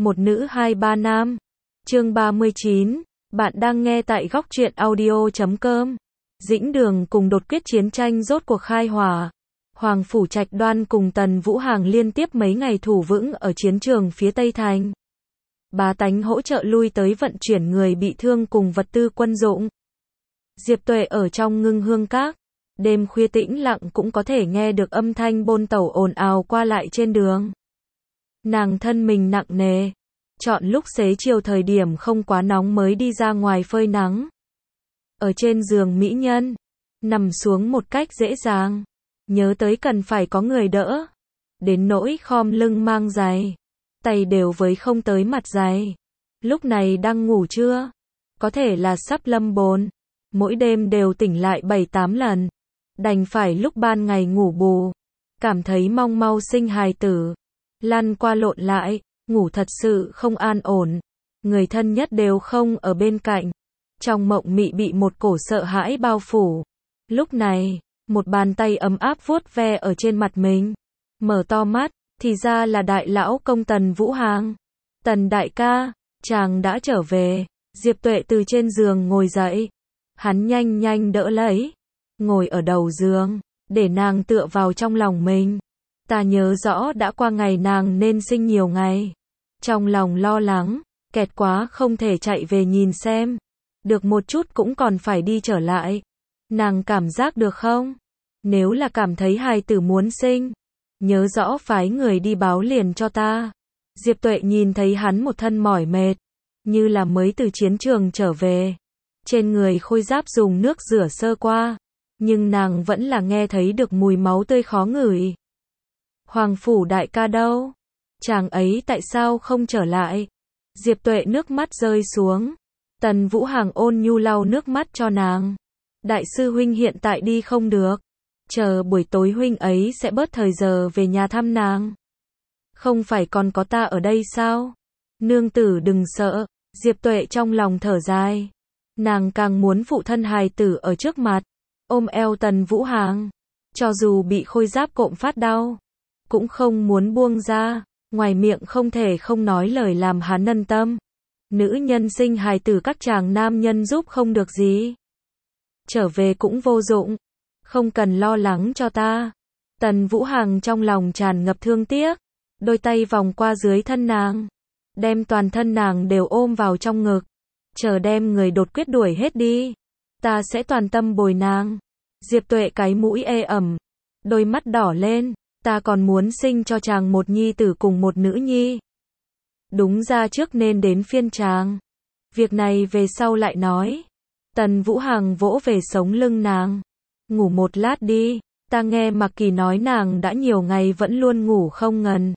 một nữ hai ba nam. Chương 39, bạn đang nghe tại góc truyện audio.com. Dĩnh Đường cùng đột quyết chiến tranh rốt cuộc khai hỏa. Hoàng Phủ Trạch Đoan cùng Tần Vũ Hàng liên tiếp mấy ngày thủ vững ở chiến trường phía Tây Thành. Bá tánh hỗ trợ lui tới vận chuyển người bị thương cùng vật tư quân dụng. Diệp Tuệ ở trong Ngưng Hương Các, đêm khuya tĩnh lặng cũng có thể nghe được âm thanh bôn tẩu ồn ào qua lại trên đường. Nàng thân mình nặng nề, chọn lúc xế chiều thời điểm không quá nóng mới đi ra ngoài phơi nắng. Ở trên giường mỹ nhân, nằm xuống một cách dễ dàng, nhớ tới cần phải có người đỡ, đến nỗi khom lưng mang giày, tay đều với không tới mặt giày. Lúc này đang ngủ chưa? Có thể là sắp lâm bồn, mỗi đêm đều tỉnh lại 7-8 lần, đành phải lúc ban ngày ngủ bù, cảm thấy mong mau sinh hài tử, lăn qua lộn lại, ngủ thật sự không an ổn, người thân nhất đều không ở bên cạnh, trong mộng mị bị một cổ sợ hãi bao phủ. Lúc này, một bàn tay ấm áp vuốt ve ở trên mặt mình, mở to mắt, thì ra là đại lão công Tần Vũ Hàng. Tần đại ca, chàng đã trở về. Diệp Tuệ từ trên giường ngồi dậy, hắn nhanh nhanh đỡ lấy, ngồi ở đầu giường, để nàng tựa vào trong lòng mình. Ta nhớ rõ đã qua ngày nàng nên sinh nhiều ngày, trong lòng lo lắng, kẹt quá không thể chạy về nhìn xem, được một chút cũng còn phải đi trở lại. Nàng cảm giác được không? Nếu là cảm thấy hài tử muốn sinh, nhớ rõ phái người đi báo liền cho ta. Diệp Tuệ nhìn thấy hắn một thân mỏi mệt, như là mới từ chiến trường trở về, trên người khôi giáp dùng nước rửa sơ qua, nhưng nàng vẫn là nghe thấy được mùi máu tươi khó ngửi. Hoàng Phủ đại ca đâu? Chàng ấy tại sao không trở lại? Diệp Tuệ nước mắt rơi xuống. Tần Vũ Hàng ôn nhu lau nước mắt cho nàng. Đại sư huynh hiện tại đi không được, chờ buổi tối huynh ấy sẽ bớt thời giờ về nhà thăm nàng. Không phải còn có ta ở đây sao? Nương tử đừng sợ. Diệp Tuệ trong lòng thở dài. Nàng càng muốn phụ thân hài tử ở trước mặt, ôm eo Tần Vũ Hàng, cho dù bị khôi giáp cộm phát đau, cũng không muốn buông ra, ngoài miệng không thể không nói lời làm hắn ân tâm. Nữ nhân sinh hài tử các chàng nam nhân giúp không được gì, trở về cũng vô dụng, không cần lo lắng cho ta. Tần Vũ Hàng trong lòng tràn ngập thương tiếc, đôi tay vòng qua dưới thân nàng, đem toàn thân nàng đều ôm vào trong ngực, chờ đem người đột quyết đuổi hết đi, ta sẽ toàn tâm bồi nàng. Diệp Tuệ cái mũi ê ẩm, đôi mắt đỏ lên, ta còn muốn sinh cho chàng một nhi tử cùng một nữ nhi. Đúng ra trước nên đến phiên chàng, việc này về sau lại nói. Tần Vũ Hàng vỗ về sống lưng nàng, ngủ một lát đi, ta nghe Mạc Kỳ nói nàng đã nhiều ngày vẫn luôn ngủ không ngần.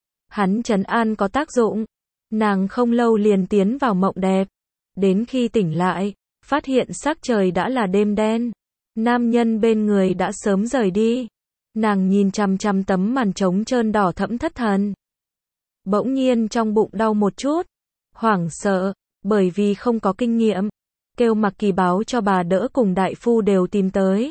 Hắn trấn an có tác dụng, nàng không lâu liền tiến vào mộng đẹp, đến khi tỉnh lại, phát hiện sắc trời đã là đêm đen, nam nhân bên người đã sớm rời đi. Nàng nhìn chằm chằm tấm màn trống trơn đỏ thẫm thất thần. Bỗng nhiên trong bụng đau một chút, hoảng sợ, bởi vì không có kinh nghiệm, kêu Mạc Kỳ báo cho bà đỡ cùng đại phu đều tìm tới.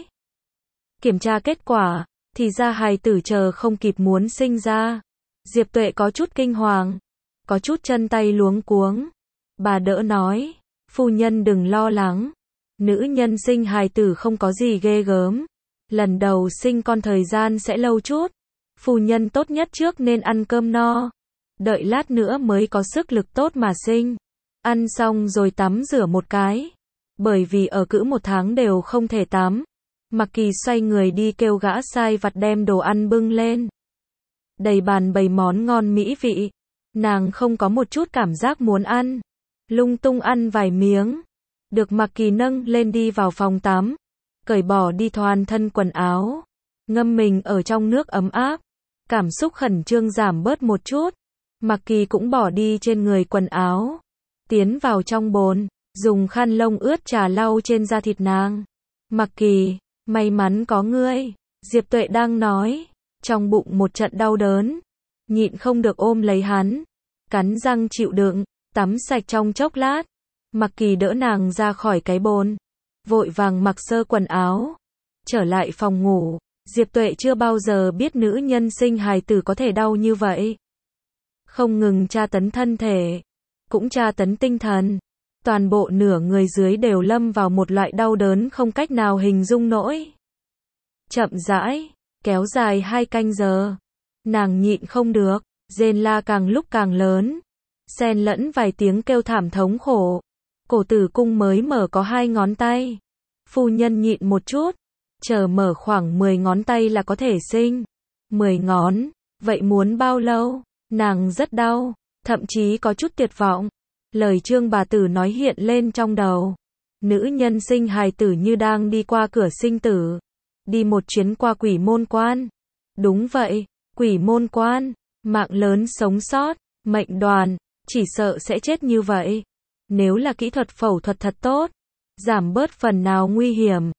Kiểm tra kết quả, thì ra hài tử chờ không kịp muốn sinh ra. Diệp Tuệ có chút kinh hoàng, có chút chân tay luống cuống. Bà đỡ nói, phu nhân đừng lo lắng, nữ nhân sinh hài tử không có gì ghê gớm, lần đầu sinh con thời gian sẽ lâu chút, phu nhân tốt nhất trước nên ăn cơm no, đợi lát nữa mới có sức lực tốt mà sinh. Ăn xong rồi tắm rửa một cái, bởi vì ở cữ 1 tháng đều không thể tắm. Mạc Kỳ xoay người đi kêu gã sai vặt đem đồ ăn bưng lên, đầy bàn bày món ngon mỹ vị, nàng không có một chút cảm giác muốn ăn, lung tung ăn vài miếng, được Mạc Kỳ nâng lên đi vào phòng tắm, cởi bỏ đi toàn thân quần áo, ngâm mình ở trong nước ấm áp, cảm xúc khẩn trương giảm bớt một chút. Mạc Kỳ cũng bỏ đi trên người quần áo, tiến vào trong bồn, dùng khăn lông ướt trà lau trên da thịt nàng. Mạc Kỳ, may mắn có ngươi. Diệp Tuệ đang nói, trong bụng một trận đau đớn, nhịn không được ôm lấy hắn, cắn răng chịu đựng, tắm sạch trong chốc lát. Mạc Kỳ đỡ nàng ra khỏi cái bồn, vội vàng mặc sơ quần áo, trở lại phòng ngủ. Diệp Tuệ chưa bao giờ biết nữ nhân sinh hài tử có thể đau như vậy. không ngừng tra tấn thân thể, cũng tra tấn tinh thần. Toàn bộ nửa người dưới đều lâm vào một loại đau đớn không cách nào hình dung nổi. Chậm rãi, kéo dài 2 canh giờ. Nàng nhịn không được, rên la càng lúc càng lớn, xen lẫn vài tiếng kêu thảm thống khổ. Cổ tử cung mới mở có 2 ngón tay. Phu nhân nhịn một chút, chờ mở khoảng 10 ngón tay là có thể sinh. 10 ngón, vậy muốn bao lâu? Nàng rất đau, thậm chí có chút tuyệt vọng. Lời Trương bà tử nói hiện lên trong đầu. Nữ nhân sinh hài tử như đang đi qua cửa sinh tử, đi một chuyến qua quỷ môn quan. Đúng vậy, quỷ môn quan, mạng lớn sống sót, mệnh đoàn, chỉ sợ sẽ chết như vậy. Nếu là kỹ thuật phẫu thuật thật tốt, giảm bớt phần nào nguy hiểm.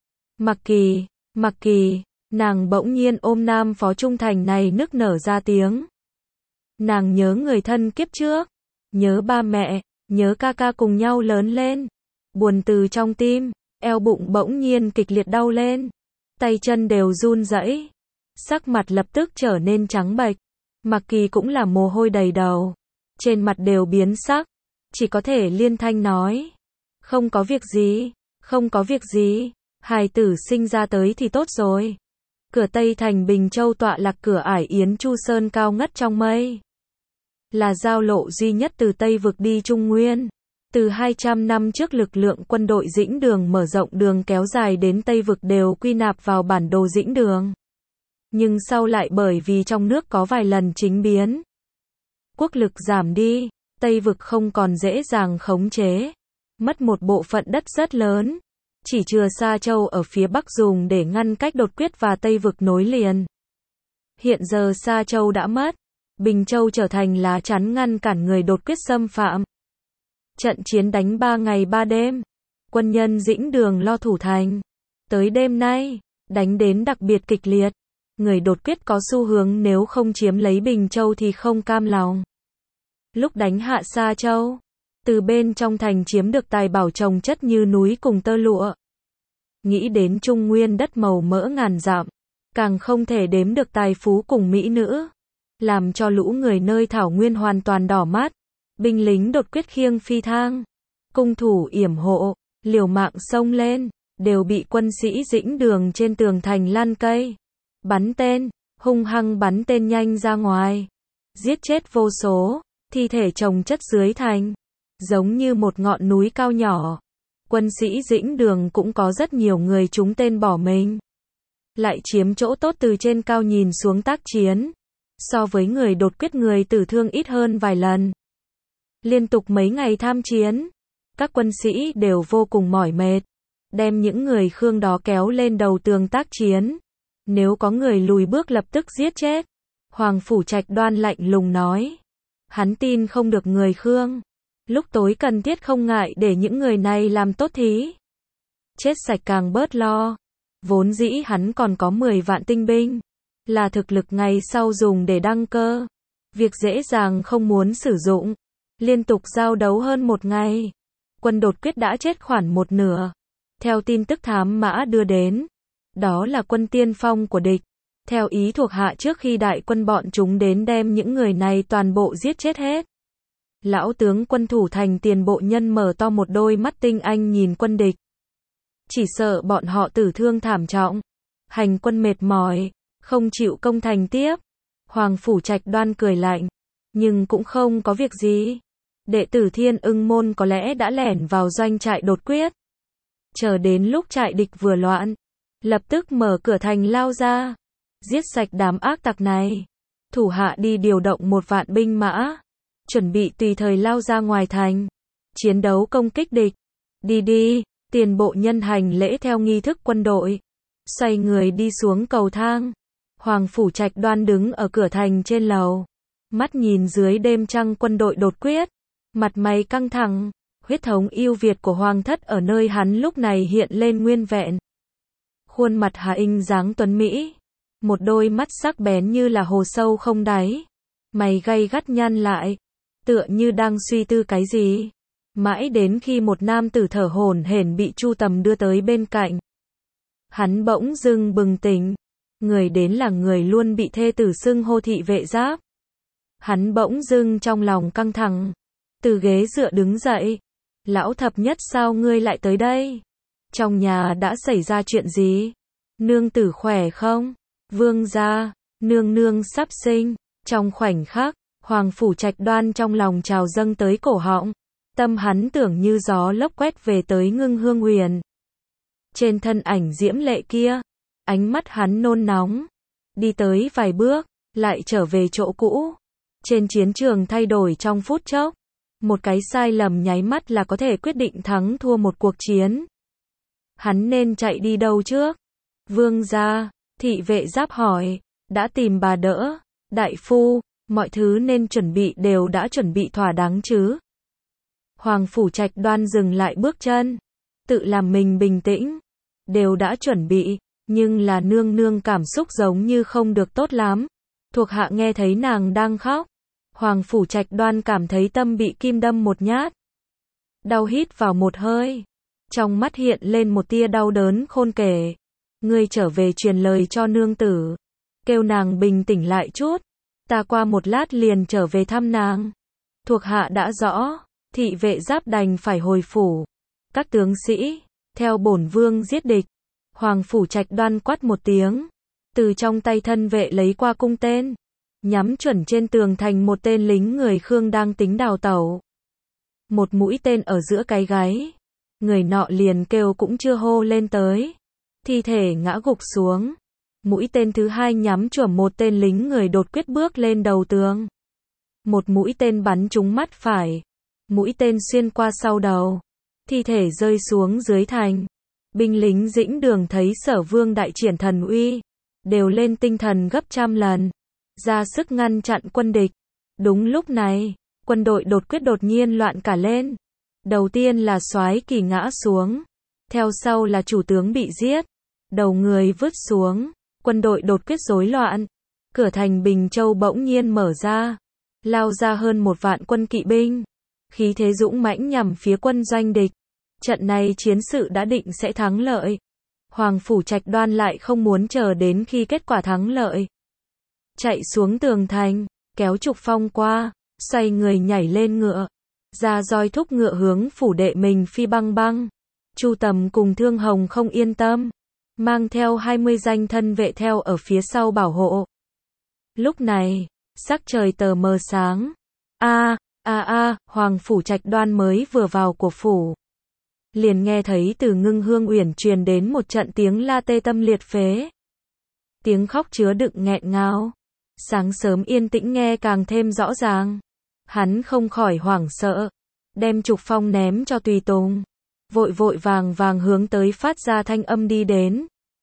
Mặc Kỳ, nàng bỗng nhiên ôm nam phó trung thành này nức nở ra tiếng. Nàng nhớ người thân kiếp trước, nhớ ba mẹ, nhớ ca ca cùng nhau lớn lên. Buồn từ trong tim, eo bụng bỗng nhiên kịch liệt đau lên. Tay chân đều run rẩy, sắc mặt lập tức trở nên trắng bệch. Mặc Kỳ cũng là mồ hôi đầy đầu, trên mặt đều biến sắc, chỉ có thể liên thanh nói. Không có việc gì, không có việc gì, hài tử sinh ra tới thì tốt rồi. Cửa Tây thành Bình Châu tọa lạc cửa ải Yến Chu Sơn cao ngất trong mây. Là giao lộ duy nhất từ Tây vực đi Trung Nguyên. Từ 200 năm trước lực lượng quân đội Dĩnh Đường mở rộng đường kéo dài đến Tây vực đều quy nạp vào bản đồ Dĩnh Đường. Nhưng sau lại bởi vì trong nước có vài lần chính biến, quốc lực giảm đi, Tây vực không còn dễ dàng khống chế, mất một bộ phận đất rất lớn, chỉ chừa Sa Châu ở phía Bắc dùng để ngăn cách đột quyết và Tây vực nối liền. Hiện giờ Sa Châu đã mất, Bình Châu trở thành lá chắn ngăn cản người đột quyết xâm phạm. Trận chiến đánh 3 ngày 3 đêm, quân nhân Dĩnh Đường lo thủ thành. Tới đêm nay, đánh đến đặc biệt kịch liệt. Người đột quyết có xu hướng nếu không chiếm lấy Bình Châu thì không cam lòng. Lúc đánh hạ Sa Châu, từ bên trong thành chiếm được tài bảo trồng chất như núi cùng tơ lụa. Nghĩ đến Trung Nguyên đất màu mỡ ngàn dặm, càng không thể đếm được tài phú cùng mỹ nữ, làm cho lũ người nơi thảo nguyên hoàn toàn đỏ mắt. Binh lính đột quyết khiêng phi thang, cung thủ yểm hộ, liều mạng xông lên, đều bị quân sĩ Dĩnh Đường trên tường thành lan cây bắn tên, hung hăng bắn tên nhanh ra ngoài, giết chết vô số, thi thể chồng chất dưới thành, giống như một ngọn núi cao nhỏ. Quân sĩ Dĩnh Đường cũng có rất nhiều người trúng tên bỏ mình, lại chiếm chỗ tốt từ trên cao nhìn xuống tác chiến. So với người đột quyết, người tử thương ít hơn vài lần. Liên tục mấy ngày tham chiến, các quân sĩ đều vô cùng mỏi mệt, đem những người Khương đó kéo lên đầu tường tác chiến. Nếu có người lùi bước lập tức giết chết. Hoàng Phủ Trạch Đoan lạnh lùng nói. Hắn tin không được người Khương. Lúc tối cần thiết không ngại để những người này làm tốt thí. Chết sạch càng bớt lo. Vốn dĩ hắn còn có 10 vạn tinh binh, là thực lực ngày sau dùng để đăng cơ. Việc dễ dàng không muốn sử dụng. Liên tục giao đấu hơn 1 ngày, quân đột quyết đã chết khoảng 1/2. Theo tin tức thám mã đưa đến, đó là quân tiên phong của địch. Theo ý thuộc hạ trước khi đại quân bọn chúng đến đem những người này toàn bộ giết chết hết. Lão tướng quân thủ thành Tiền Bộ Nhân mở to một đôi mắt tinh anh nhìn quân địch. Chỉ sợ bọn họ tử thương thảm trọng, hành quân mệt mỏi, không chịu công thành tiếp. Hoàng Phủ Trạch Đoan cười lạnh, nhưng cũng không có việc gì. Đệ tử Thiên Ưng Môn có lẽ đã lẻn vào doanh trại đột quyết. Chờ đến lúc trại địch vừa loạn, lập tức mở cửa thành lao ra, giết sạch đám ác tặc này. Thủ hạ đi điều động 1 vạn binh mã, chuẩn bị tùy thời lao ra ngoài thành, chiến đấu công kích địch. Đi, Tiền Bộ Nhân hành lễ theo nghi thức quân đội, xoay người đi xuống cầu thang. Hoàng Phủ Trạch Đoan đứng ở cửa thành trên lầu, mắt nhìn dưới đêm trăng quân đội đột quyết, mặt mày căng thẳng. Huyết thống yêu Việt của Hoàng thất ở nơi hắn lúc này hiện lên nguyên vẹn. Khuôn mặt Hà Inh dáng tuấn mỹ, một đôi mắt sắc bén như là hồ sâu không đáy, mày gay gắt nhăn lại, tựa như đang suy tư cái gì. Mãi đến khi một nam tử thở hổn hển bị Chu Tầm đưa tới bên cạnh, hắn bỗng dưng bừng tỉnh. Người đến là người luôn bị thê tử xưng hô Thị Vệ Giáp. Hắn bỗng dưng trong lòng căng thẳng, từ ghế dựa đứng dậy. Lão thập nhất, sao ngươi lại tới đây? Trong nhà đã xảy ra chuyện gì? Nương tử khỏe không? Vương gia, nương nương sắp sinh. Trong khoảnh khắc, Hoàng Phủ Trạch Đoan trong lòng trào dâng tới cổ họng. Tâm hắn tưởng như gió lốc quét về tới Ngưng Hương Huyền. Trên thân ảnh diễm lệ kia, ánh mắt hắn nôn nóng. Đi tới vài bước, lại trở về chỗ cũ. Trên chiến trường thay đổi trong phút chốc. Một cái sai lầm nháy mắt là có thể quyết định thắng thua một cuộc chiến. Hắn nên chạy đi đâu trước? Vương gia, thị vệ giáp hỏi, đã tìm bà đỡ. Đại phu, mọi thứ nên chuẩn bị đều đã chuẩn bị thỏa đáng chứ? Hoàng Phủ Trạch Đoan dừng lại bước chân, tự làm mình bình tĩnh. Đều đã chuẩn bị, nhưng là nương nương cảm xúc giống như không được tốt lắm. Thuộc hạ nghe thấy nàng đang khóc. Hoàng Phủ Trạch Đoan cảm thấy tâm bị kim đâm một nhát. Đau hít vào một hơi. Trong mắt hiện lên một tia đau đớn khôn kể. Ngươi trở về truyền lời cho nương tử. Kêu nàng bình tĩnh lại chút. Ta qua một lát liền trở về thăm nàng. Thuộc hạ đã rõ. Thị vệ giáp đành phải hồi phủ. Các tướng sĩ, theo bổn vương giết địch. Hoàng Phủ Trạch Đoan quát một tiếng. Từ trong tay thân vệ lấy qua cung tên. Nhắm chuẩn trên tường thành một tên lính người Khương đang tính đào tẩu. Một mũi tên ở giữa cái gáy. Người nọ liền kêu cũng chưa hô lên tới. Thi thể ngã gục xuống. Mũi tên thứ hai nhắm chuẩn một tên lính người đột quyết bước lên đầu tường. Một mũi tên bắn trúng mắt phải. Mũi tên xuyên qua sau đầu. Thi thể rơi xuống dưới thành. Binh lính Dĩnh Đường thấy Sở Vương đại triển thần uy. Đều lên tinh thần gấp trăm lần. Ra sức ngăn chặn quân địch. Đúng lúc này, quân đội đột quyết đột nhiên loạn cả lên. Đầu tiên là Soái Kỳ ngã xuống. Theo sau là chủ tướng bị giết. Đầu người vứt xuống. Quân đội đột quyết rối loạn. Cửa thành Bình Châu bỗng nhiên mở ra. Lao ra hơn 1 vạn quân kỵ binh. Khí thế dũng mãnh nhằm phía quân doanh địch. Trận này chiến sự đã định sẽ thắng lợi. Hoàng Phủ Trạch Đoan lại không muốn chờ đến khi kết quả thắng lợi. Chạy xuống tường thành, kéo Trục Phong qua, xoay người nhảy lên ngựa. Ra roi thúc ngựa hướng phủ đệ mình phi băng băng. Chu Tầm cùng Thương Hồng không yên tâm. Mang theo 20 danh thân vệ theo ở phía sau bảo hộ. Lúc này, sắc trời tờ mờ sáng. Hoàng Phủ Trạch Đoan mới vừa vào của phủ. Liền nghe thấy từ Ngưng Hương Uyển truyền đến một trận tiếng la tê tâm liệt phế. Tiếng khóc chứa đựng nghẹn ngào. Sáng sớm yên tĩnh nghe càng thêm rõ ràng. Hắn không khỏi hoảng sợ. Đem Trục Phong ném cho tùy tùng. Vội vội vàng vàng hướng tới phát ra thanh âm đi đến.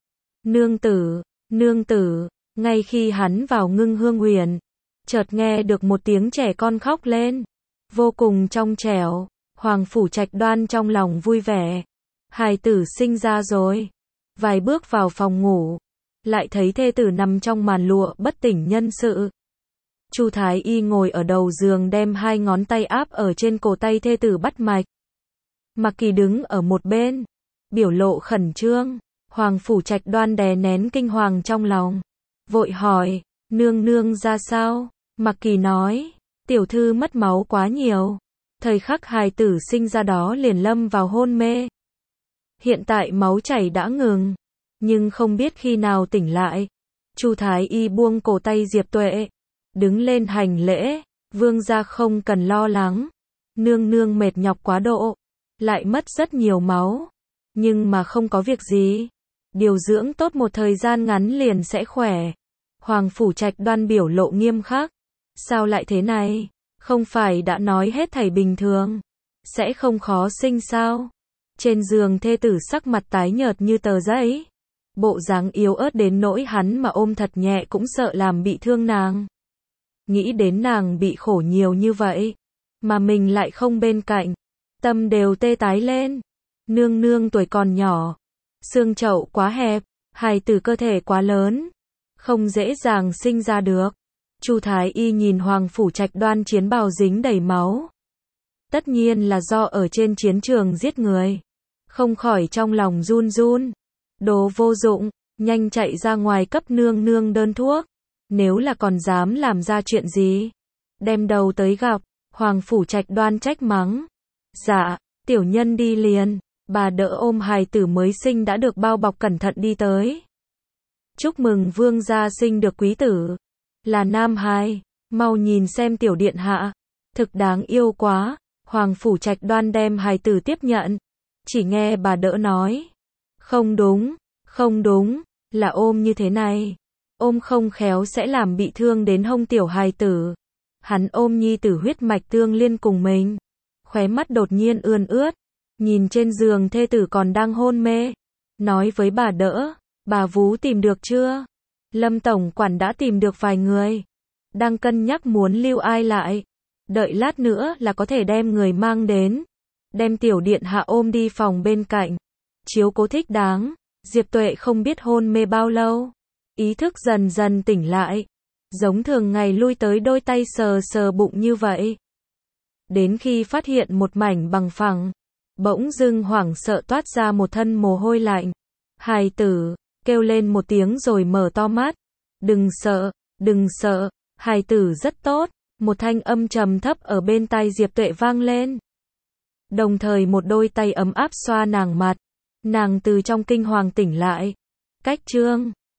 Nương tử, nương tử. Ngay khi hắn vào Ngưng Hương Uyển, chợt nghe được một tiếng trẻ con khóc lên. Vô cùng trong trẻo. Hoàng Phủ Trạch Đoan trong lòng vui vẻ. Hài tử sinh ra rồi. Vài bước vào phòng ngủ. Lại thấy thê tử nằm trong màn lụa bất tỉnh nhân sự. Chu Thái Y ngồi ở đầu giường đem 2 ngón tay áp ở trên cổ tay thê tử bắt mạch. Mặc Kỳ đứng ở một bên. Biểu lộ khẩn trương. Hoàng Phủ Trạch Đoan đè nén kinh hoàng trong lòng. Vội hỏi, nương nương ra sao? Mặc Kỳ nói, tiểu thư mất máu quá nhiều. Thời khắc hài tử sinh ra đó liền lâm vào hôn mê. Hiện tại máu chảy đã ngừng. Nhưng không biết khi nào tỉnh lại. Chu Thái Y buông cổ tay Diệp Tuệ. Đứng lên hành lễ. Vương gia không cần lo lắng. Nương nương mệt nhọc quá độ. Lại mất rất nhiều máu. Nhưng mà không có việc gì. Điều dưỡng tốt một thời gian ngắn liền sẽ khỏe. Hoàng Phủ Trạch Đoan biểu lộ nghiêm khắc. Sao lại thế này? Không phải đã nói hết thảy bình thường. Sẽ không khó sinh sao? Trên giường thê tử sắc mặt tái nhợt như tờ giấy. Bộ dáng yếu ớt đến nỗi hắn mà ôm thật nhẹ cũng sợ làm bị thương nàng. Nghĩ đến nàng bị khổ nhiều như vậy. Mà mình lại không bên cạnh. Tâm đều tê tái lên. Nương nương tuổi còn nhỏ. Xương chậu quá hẹp. Hài tử cơ thể quá lớn. Không dễ dàng sinh ra được. Chu Thái Y nhìn Hoàng Phủ Trạch Đoan chiến bào dính đầy máu. Tất nhiên là do ở trên chiến trường giết người. Không khỏi trong lòng run run. Đồ vô dụng, nhanh chạy ra ngoài cấp nương nương đơn thuốc. Nếu là còn dám làm ra chuyện gì, đem đầu tới gặp, Hoàng Phủ Trạch Đoan trách mắng. Dạ, tiểu nhân đi liền, bà đỡ ôm hài tử mới sinh đã được bao bọc cẩn thận đi tới. Chúc mừng vương gia sinh được quý tử, là nam hài, mau nhìn xem tiểu điện hạ, thực đáng yêu quá. Hoàng Phủ Trạch Đoan đem hài tử tiếp nhận, chỉ nghe bà đỡ nói, không đúng, là ôm như thế này, ôm không khéo sẽ làm bị thương đến hông tiểu hài tử. Hắn ôm nhi tử huyết mạch tương liên cùng mình, khóe mắt đột nhiên ươn ướt, nhìn trên giường thê tử còn đang hôn mê, nói với bà đỡ, bà vú tìm được chưa? Lâm tổng quản đã tìm được vài người, đang cân nhắc muốn lưu ai lại, đợi lát nữa là có thể đem người mang đến, đem tiểu điện hạ ôm đi phòng bên cạnh, chiếu cố thích đáng. Diệp Tuệ không biết hôn mê bao lâu, ý thức dần dần tỉnh lại, giống thường ngày lui tới đôi tay sờ sờ bụng như vậy. Đến khi phát hiện một mảnh bằng phẳng, bỗng dưng hoảng sợ toát ra một thân mồ hôi lạnh. Hài tử, kêu lên một tiếng rồi mở to mắt. Đừng sợ, hài tử rất tốt, một thanh âm trầm thấp ở bên tai Diệp Tuệ vang lên. Đồng thời một đôi tay ấm áp xoa nàng mặt, nàng từ trong kinh hoàng tỉnh lại. Cách chương